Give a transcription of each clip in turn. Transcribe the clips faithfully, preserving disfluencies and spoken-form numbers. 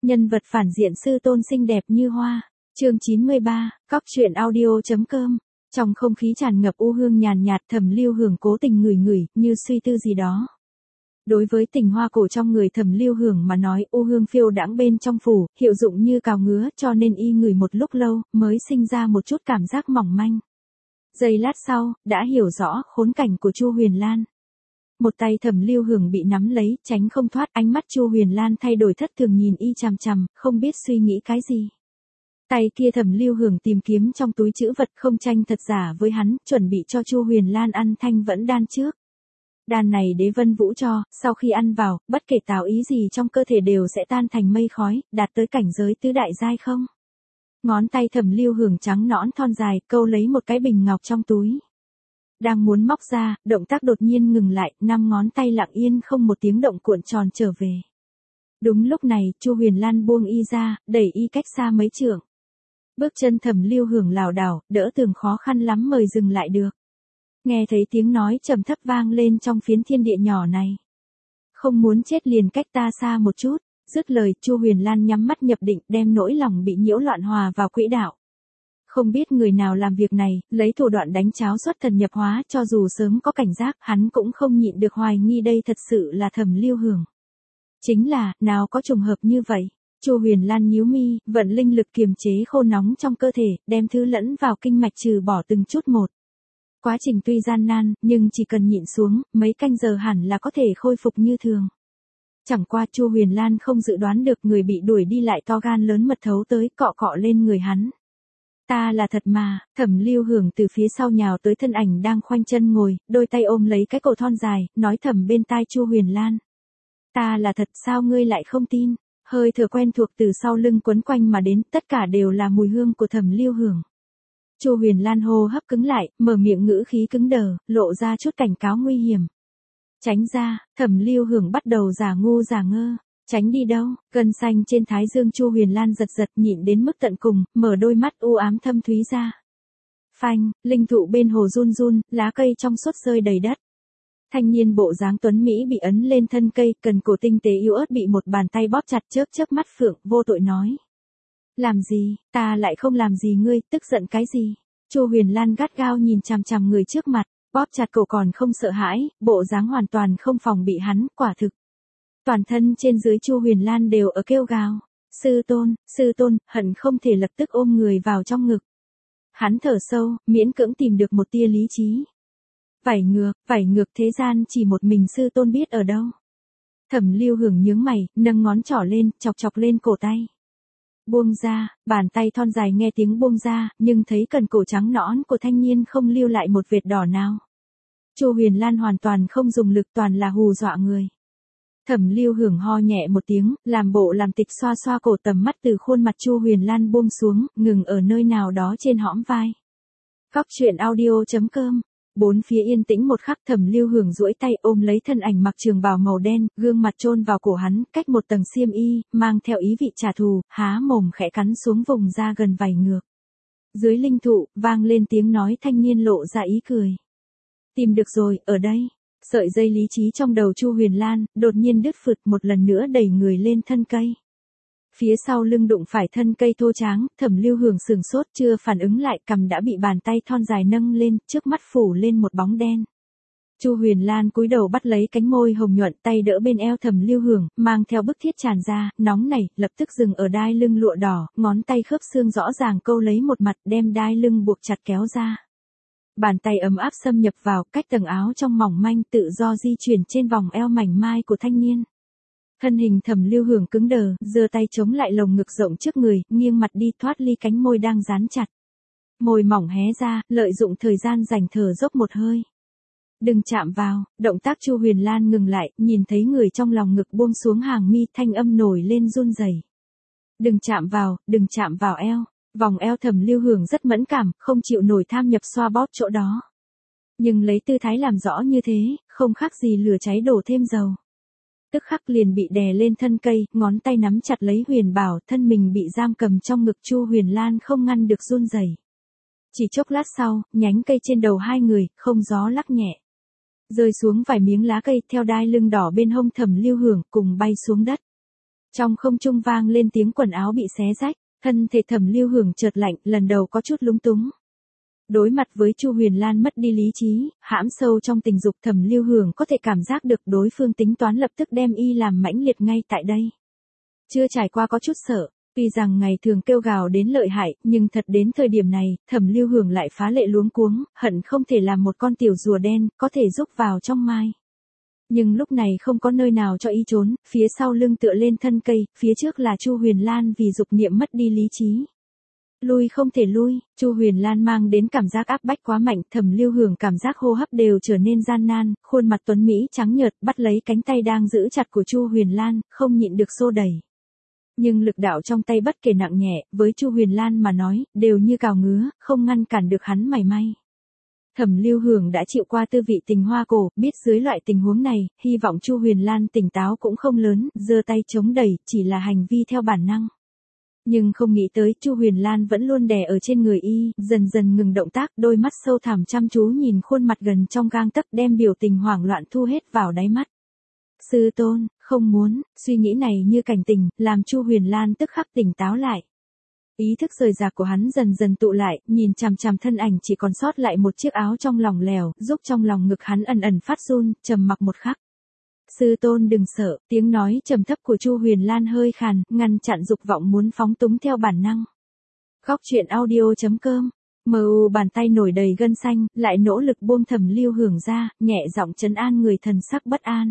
Nhân vật phản diện sư tôn xinh đẹp như hoa. Chương chín mươi ba, cóc truyện audio.com. Trong không khí tràn ngập u hương nhàn nhạt, Thẩm Lưu Hưởng cố tình ngửi ngửi, như suy tư gì đó. Đối với tình hoa cổ trong người Thẩm Lưu Hưởng mà nói, u hương phiêu đãng bên trong phủ, hiệu dụng như cào ngứa, cho nên y ngửi một lúc lâu, mới sinh ra một chút cảm giác mỏng manh. Giây lát sau, đã hiểu rõ khốn cảnh của Chu Huyền Lan. Một tay Thẩm Lưu Hưởng bị nắm lấy, tránh không thoát, ánh mắt Chu Huyền Lan thay đổi thất thường nhìn y chằm chằm, không biết suy nghĩ cái gì. Tay kia Thẩm Lưu Hưởng tìm kiếm trong túi trữ vật không tranh thật giả với hắn, chuẩn bị cho Chu Huyền Lan ăn thanh vẫn đan trước. Đan này Đế Vân Vũ cho, sau khi ăn vào, bất kể tạo ý gì trong cơ thể đều sẽ tan thành mây khói, đạt tới cảnh giới tứ đại giai không. Ngón tay Thẩm Lưu Hưởng trắng nõn thon dài, câu lấy một cái bình ngọc trong túi. Đang muốn móc ra, động tác đột nhiên ngừng lại, năm ngón tay lặng yên không một tiếng động cuộn tròn trở về. Đúng lúc này, Chu Huyền Lan buông y ra, đẩy y cách xa mấy trượng. Bước chân Thẩm Lưu Hưởng lảo đảo, đỡ tường khó khăn lắm mời dừng lại được. Nghe thấy tiếng nói trầm thấp vang lên trong phiến thiên địa nhỏ này. Không muốn chết liền cách ta xa một chút. Dứt lời, Chu Huyền Lan nhắm mắt nhập định, đem nỗi lòng bị nhiễu loạn hòa vào quỹ đạo. Không biết người nào làm việc này, lấy thủ đoạn đánh cháo xuất thần nhập hóa, cho dù sớm có cảnh giác, hắn cũng không nhịn được hoài nghi đây thật sự là Thẩm Lưu Hưởng. Chính là, nào có trùng hợp như vậy. Chu Huyền Lan nhíu mi, vận linh lực kiềm chế khô nóng trong cơ thể, đem thứ lẫn vào kinh mạch trừ bỏ từng chút một. Quá trình tuy gian nan, nhưng chỉ cần nhịn xuống, mấy canh giờ hẳn là có thể khôi phục như thường. Chẳng qua Chu Huyền Lan không dự đoán được người bị đuổi đi lại to gan lớn mật thấu tới, cọ cọ lên người hắn. Ta là thật mà. Thẩm Lưu Hưởng từ phía sau nhào tới thân ảnh đang khoanh chân ngồi, đôi tay ôm lấy cái cổ thon dài, nói thầm bên tai Chu Huyền Lan. Ta là thật, sao ngươi lại không tin? Hơi thở quen thuộc từ sau lưng quấn quanh mà đến, tất cả đều là mùi hương của Thẩm Lưu Hưởng. Chu Huyền Lan hô hấp cứng lại, mở miệng ngữ khí cứng đờ, lộ ra chút cảnh cáo nguy hiểm. Tránh ra. Thẩm Lưu Hưởng bắt đầu giả ngu giả ngơ. Tránh đi đâu? Gân xanh trên thái dương Chu Huyền Lan giật giật nhịn đến mức tận cùng, mở đôi mắt u ám thâm thúy ra. Phanh, linh thụ bên hồ run run, lá cây trong suốt rơi đầy đất. Thanh niên bộ dáng tuấn Mỹ bị ấn lên thân cây, cần cổ tinh tế yếu ớt bị một bàn tay bóp chặt, chớp chớp mắt phượng, vô tội nói. Làm gì, ta lại không làm gì ngươi, tức giận cái gì? Chu Huyền Lan gắt gao nhìn chằm chằm người trước mặt, bóp chặt cổ còn không sợ hãi, bộ dáng hoàn toàn không phòng bị hắn, quả thực. Toàn thân trên dưới Chu Huyền Lan đều ở kêu gào. Sư tôn, sư tôn, hận không thể lập tức ôm người vào trong ngực. Hắn thở sâu, miễn cưỡng tìm được một tia lý trí. Vảy ngược, vảy ngược thế gian chỉ một mình sư tôn biết ở đâu. Thẩm Lưu Hưởng nhướng mày, nâng ngón trỏ lên, chọc chọc lên cổ tay. Buông ra, bàn tay thon dài nghe tiếng buông ra, nhưng thấy cần cổ trắng nõn của thanh niên không lưu lại một vệt đỏ nào. Chu Huyền Lan hoàn toàn không dùng lực, toàn là hù dọa người. Thẩm Lưu Hưởng ho nhẹ một tiếng, làm bộ làm tịch xoa xoa cổ, tầm mắt từ khuôn mặt Chu Huyền Lan buông xuống, ngừng ở nơi nào đó trên hõm vai. Cóc truyện audio.com. Bốn phía yên tĩnh một khắc, Thẩm Lưu Hưởng duỗi tay ôm lấy thân ảnh mặc trường bào màu đen, gương mặt chôn vào cổ hắn, cách một tầng xiêm y, mang theo ý vị trả thù, há mồm khẽ cắn xuống vùng da gần vảy ngược. Dưới linh thụ, vang lên tiếng nói thanh niên lộ ra ý cười. Tìm được rồi, ở đây. Sợi dây lý trí trong đầu Chu Huyền Lan, đột nhiên đứt phượt, một lần nữa đẩy người lên thân cây. Phía sau lưng đụng phải thân cây thô tráng, Thẩm Lưu Hưởng sừng sốt chưa phản ứng lại, cằm đã bị bàn tay thon dài nâng lên, trước mắt phủ lên một bóng đen. Chu Huyền Lan cúi đầu bắt lấy cánh môi hồng nhuận, tay đỡ bên eo Thẩm Lưu Hưởng, mang theo bức thiết tràn ra, nóng nảy, lập tức dừng ở đai lưng lụa đỏ, ngón tay khớp xương rõ ràng câu lấy một mặt, đem đai lưng buộc chặt kéo ra. Bàn tay ấm áp xâm nhập vào, cách tầng áo trong mỏng manh tự do di chuyển trên vòng eo mảnh mai của thanh niên. Thân hình Thẩm Lưu Hưởng cứng đờ, giơ tay chống lại lồng ngực rộng trước người, nghiêng mặt đi thoát ly cánh môi đang dán chặt. Môi mỏng hé ra, lợi dụng thời gian dành thở dốc một hơi. Đừng chạm vào. Động tác Chu Huyền Lan ngừng lại, nhìn thấy người trong lòng ngực buông xuống hàng mi, thanh âm nổi lên run rẩy. Đừng chạm vào, đừng chạm vào eo. Vòng eo Thẩm Lưu Hưởng rất mẫn cảm, không chịu nổi tham nhập xoa bóp chỗ đó. Nhưng lấy tư thái làm rõ như thế, không khác gì lửa cháy đổ thêm dầu. Tức khắc liền bị đè lên thân cây, ngón tay nắm chặt lấy huyền bảo, thân mình bị giam cầm trong ngực Chu Huyền Lan không ngăn được run rẩy. Chỉ chốc lát sau, nhánh cây trên đầu hai người, không gió lắc nhẹ. Rơi xuống vài miếng lá cây theo đai lưng đỏ bên hông Thẩm Lưu Hưởng cùng bay xuống đất. Trong không trung vang lên tiếng quần áo bị xé rách, thân thể Thẩm Lưu Hưởng chợt lạnh, lần đầu có chút lúng túng. Đối mặt với Chu Huyền Lan mất đi lý trí, hãm sâu trong tình dục, Thẩm Lưu Hưởng có thể cảm giác được đối phương tính toán lập tức đem y làm mãnh liệt ngay tại đây. Chưa trải qua có chút sợ, tuy rằng ngày thường kêu gào đến lợi hại, nhưng thật đến thời điểm này, Thẩm Lưu Hưởng lại phá lệ luống cuống, hận không thể làm một con tiểu rùa đen, có thể rúc vào trong mai. Nhưng lúc này không có nơi nào cho y trốn, phía sau lưng tựa lên thân cây, phía trước là Chu Huyền Lan vì dục niệm mất đi lý trí. Lui không thể lui, Chu Huyền Lan mang đến cảm giác áp bách quá mạnh, Thẩm Lưu Hưởng cảm giác hô hấp đều trở nên gian nan, khuôn mặt tuấn mỹ trắng nhợt, bắt lấy cánh tay đang giữ chặt của Chu Huyền Lan, không nhịn được xô đẩy. Nhưng lực đạo trong tay bất kể nặng nhẹ, với Chu Huyền Lan mà nói, đều như cào ngứa, không ngăn cản được hắn mảy may. Thẩm Lưu Hưởng đã chịu qua tư vị tình hoa cổ, biết dưới loại tình huống này, hy vọng Chu Huyền Lan tỉnh táo cũng không lớn, giơ tay chống đẩy, chỉ là hành vi theo bản năng. Nhưng không nghĩ tới Chu Huyền Lan vẫn luôn đè ở trên người y, dần dần ngừng động tác, đôi mắt sâu thẳm chăm chú nhìn khuôn mặt gần trong gang tấc, đem biểu tình hoảng loạn thu hết vào đáy mắt. Sư tôn, không muốn, suy nghĩ này như cảnh tỉnh, làm Chu Huyền Lan tức khắc tỉnh táo lại. Ý thức rời rạc của hắn dần dần tụ lại, nhìn chằm chằm thân ảnh chỉ còn sót lại một chiếc áo trong lòng lèo, giúp trong lòng ngực hắn ẩn ẩn phát run, trầm mặc một khắc. Sư tôn đừng sợ, tiếng nói trầm thấp của Chu Huyền Lan hơi khàn, ngăn chặn dục vọng muốn phóng túng theo bản năng. Góc truyện audio chấm com, mờ u bàn tay nổi đầy gân xanh, lại nỗ lực buông Thẩm Lưu Hưởng ra, nhẹ giọng trấn an người thần sắc bất an.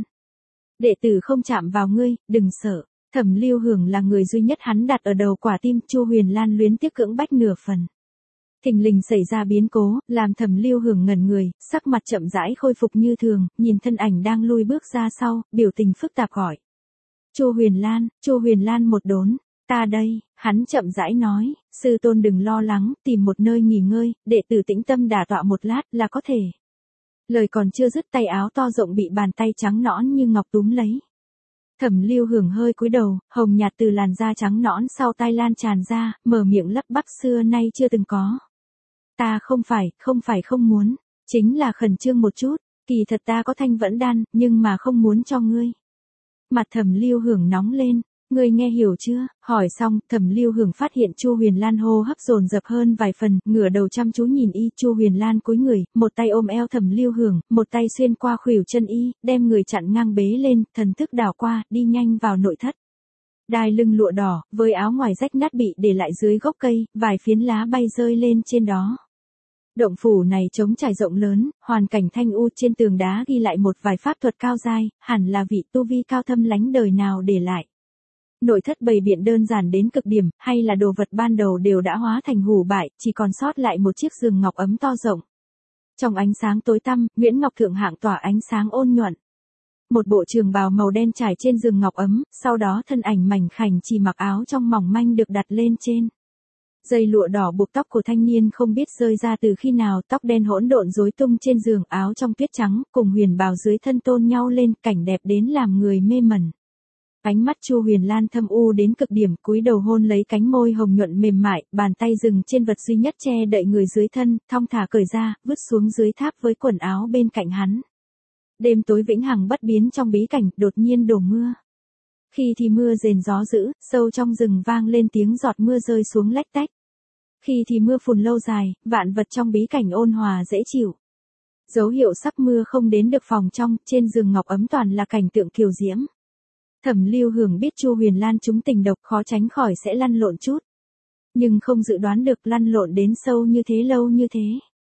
Đệ tử không chạm vào ngươi, đừng sợ. Thẩm Lưu Hưởng là người duy nhất hắn đặt ở đầu quả tim, Chu Huyền Lan luyến tiếc cưỡng bách nửa phần. Thình lình xảy ra biến cố, làm Thẩm Lưu Hưởng ngẩn người, sắc mặt chậm rãi khôi phục như thường, nhìn thân ảnh đang lui bước ra sau, biểu tình phức tạp gọi. Chu Huyền Lan, Chu Huyền Lan một đốn, ta đây, hắn chậm rãi nói, sư tôn đừng lo lắng, tìm một nơi nghỉ ngơi, đệ tử tĩnh tâm đả tọa một lát là có thể. Lời còn chưa dứt, tay áo to rộng bị bàn tay trắng nõn như ngọc túm lấy. Thẩm Lưu Hưởng hơi cúi đầu, hồng nhạt từ làn da trắng nõn sau tai lan tràn ra, mở miệng lắp bắp xưa nay chưa từng có. Ta không phải, không phải không muốn, chính là khẩn trương một chút, kỳ thật ta có thanh vẫn đan, nhưng mà không muốn cho ngươi. Mặt Thẩm Lưu Hưởng nóng lên, ngươi nghe hiểu chưa? Hỏi xong, Thẩm Lưu Hưởng phát hiện Chu Huyền Lan hô hấp dồn dập hơn vài phần, ngửa đầu chăm chú nhìn y, Chu Huyền Lan cúi người, một tay ôm eo Thẩm Lưu Hưởng, một tay xuyên qua khuỷu chân y, đem người chặn ngang bế lên, thần thức đảo qua, đi nhanh vào nội thất. Đai lưng lụa đỏ, với áo ngoài rách nát bị để lại dưới gốc cây, vài phiến lá bay rơi lên trên đó. Động phủ này trống trải rộng lớn, hoàn cảnh thanh u, trên tường đá ghi lại một vài pháp thuật cao giai, hẳn là vị tu vi cao thâm lánh đời nào để lại. Nội thất bày biện đơn giản đến cực điểm, hay là đồ vật ban đầu đều đã hóa thành hủ bại, chỉ còn sót lại một chiếc giường ngọc ấm to rộng. Trong ánh sáng tối tăm, Nguyễn Ngọc Thượng Hạng tỏa ánh sáng ôn nhuận. Một bộ trường bào màu đen trải trên giường ngọc ấm, sau đó thân ảnh mảnh khảnh chỉ mặc áo trong mỏng manh được đặt lên trên. Dây lụa đỏ buộc tóc của thanh niên không biết rơi ra từ khi nào, tóc đen hỗn độn rối tung trên giường, áo trong tuyết trắng, cùng huyền bào dưới thân tôn nhau lên, cảnh đẹp đến làm người mê mẩn. Ánh mắt Chu Huyền Lan thâm u đến cực điểm, cúi đầu hôn lấy cánh môi hồng nhuận mềm mại, bàn tay dừng trên vật duy nhất che đậy người dưới thân, thong thả cởi ra, vứt xuống dưới tháp với quần áo bên cạnh hắn. Đêm tối vĩnh hằng bất biến trong bí cảnh, đột nhiên đổ mưa. Khi thì mưa rền gió dữ, sâu trong rừng vang lên tiếng giọt mưa rơi xuống lách tách. Khi thì mưa phùn lâu dài, vạn vật trong bí cảnh ôn hòa dễ chịu. Dấu hiệu sắp mưa không đến được phòng trong, trên giường ngọc ấm toàn là cảnh tượng kiều diễm. Thẩm Lưu Hưởng biết Chu Huyền Lan trúng tình độc, khó tránh khỏi sẽ lăn lộn chút. Nhưng không dự đoán được lăn lộn đến sâu như thế, lâu như thế.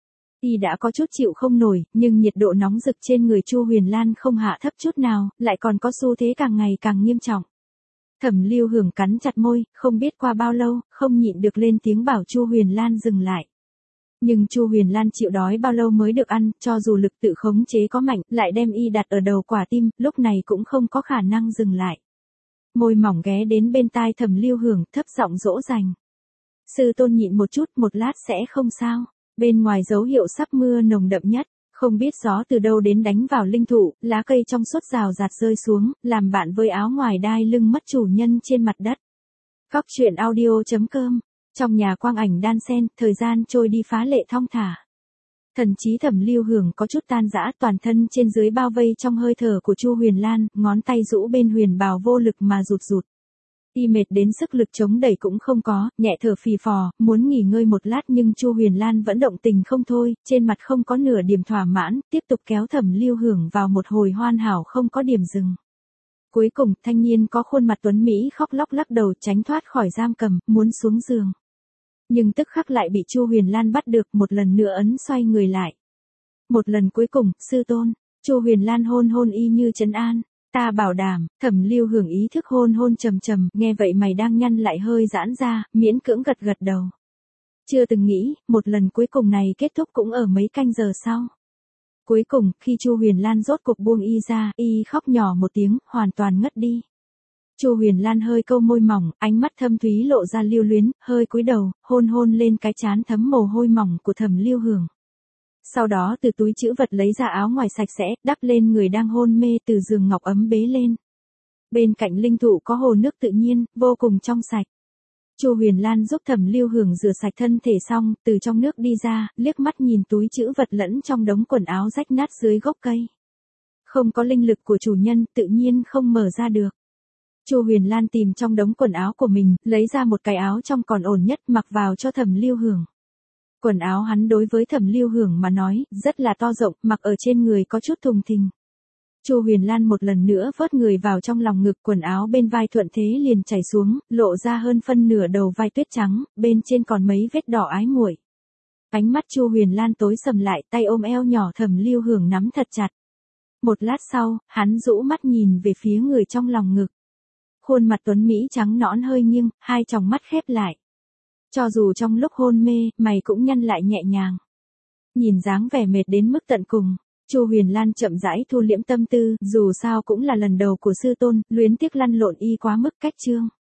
Y đã có chút chịu không nổi, nhưng nhiệt độ nóng rực trên người Chu Huyền Lan không hạ thấp chút nào, lại còn có xu thế càng ngày càng nghiêm trọng. Thẩm Lưu Hưởng cắn chặt môi, không biết qua bao lâu, không nhịn được lên tiếng bảo Chu Huyền Lan dừng lại. Nhưng Chu Huyền Lan chịu đói bao lâu mới được ăn, cho dù lực tự khống chế có mạnh, lại đem y đặt ở đầu quả tim, lúc này cũng không có khả năng dừng lại. Môi mỏng ghé đến bên tai Thẩm Lưu Hưởng, thấp giọng dỗ dành. Sư tôn nhịn một chút, một lát sẽ không sao. Bên ngoài dấu hiệu sắp mưa nồng đậm nhất, không biết gió từ đâu đến đánh vào linh thụ, lá cây trong suốt rào rạt rơi xuống, làm bạn với áo ngoài đai lưng mất chủ nhân trên mặt đất. Góc truyện audio chấm com. Trong nhà quang ảnh đan xen, thời gian trôi đi phá lệ thong thả. Thần trí Thẩm Lưu Hưởng có chút tan rã, toàn thân trên dưới bao vây trong hơi thở của Chu Huyền Lan, ngón tay rũ bên huyền bào vô lực mà rụt rụt. Y mệt đến sức lực chống đẩy cũng không có, nhẹ thở phì phò, muốn nghỉ ngơi một lát nhưng Chu Huyền Lan vẫn động tình không thôi, trên mặt không có nửa điểm thỏa mãn, tiếp tục kéo Thẩm Lưu Hưởng vào một hồi hoan hảo không có điểm dừng. Cuối cùng, thanh niên có khuôn mặt tuấn Mỹ khóc lóc lắc đầu tránh thoát khỏi giam cầm, muốn xuống giường. Nhưng tức khắc lại bị Chu Huyền Lan bắt được, một lần nữa ấn xoay người lại. Một lần cuối cùng, sư tôn, Chu Huyền Lan hôn hôn y như trấn an. Ta bảo đảm. Thẩm Lưu Hưởng ý thức hôn hôn trầm trầm, nghe vậy mày đang nhăn lại hơi giãn ra, miễn cưỡng gật gật đầu. Chưa từng nghĩ, một lần cuối cùng này kết thúc cũng ở mấy canh giờ sau. Cuối cùng, khi Chu Huyền Lan rốt cuộc buông y ra, y khóc nhỏ một tiếng, hoàn toàn ngất đi. Chu Huyền Lan hơi câu môi mỏng, ánh mắt thâm thúy lộ ra lưu luyến, hơi cúi đầu, hôn hôn lên cái trán thấm mồ hôi mỏng của Thẩm Lưu Hưởng. Sau đó từ túi trữ vật lấy ra áo ngoài sạch sẽ, đắp lên người đang hôn mê, từ giường ngọc ấm bế lên. Bên cạnh linh thụ có hồ nước tự nhiên, vô cùng trong sạch. Chu Huyền Lan giúp Thẩm Lưu Hưởng rửa sạch thân thể xong, từ trong nước đi ra, liếc mắt nhìn túi trữ vật lẫn trong đống quần áo rách nát dưới gốc cây. Không có linh lực của chủ nhân, tự nhiên không mở ra được. Chu Huyền Lan tìm trong đống quần áo của mình, lấy ra một cái áo trong còn ổn nhất mặc vào cho Thẩm Lưu Hưởng. Quần áo hắn đối với Thẩm Lưu Hưởng mà nói, rất là to rộng, mặc ở trên người có chút thùng thình. Chu Huyền Lan một lần nữa vớt người vào trong lòng ngực, quần áo bên vai thuận thế liền chảy xuống, lộ ra hơn phân nửa đầu vai tuyết trắng, bên trên còn mấy vết đỏ ái muội. Ánh mắt Chu Huyền Lan tối sầm lại, tay ôm eo nhỏ Thẩm Lưu Hưởng nắm thật chặt. Một lát sau, hắn rũ mắt nhìn về phía người trong lòng ngực. Khuôn mặt tuấn Mỹ trắng nõn hơi nghiêng, hai tròng mắt khép lại. Cho dù trong lúc hôn mê, mày cũng nhăn lại nhẹ nhàng. Nhìn dáng vẻ mệt đến mức tận cùng, Chu Huyền Lan chậm rãi thu liễm tâm tư, dù sao cũng là lần đầu của sư tôn, luyến tiếc lăn lộn y quá mức cách chương.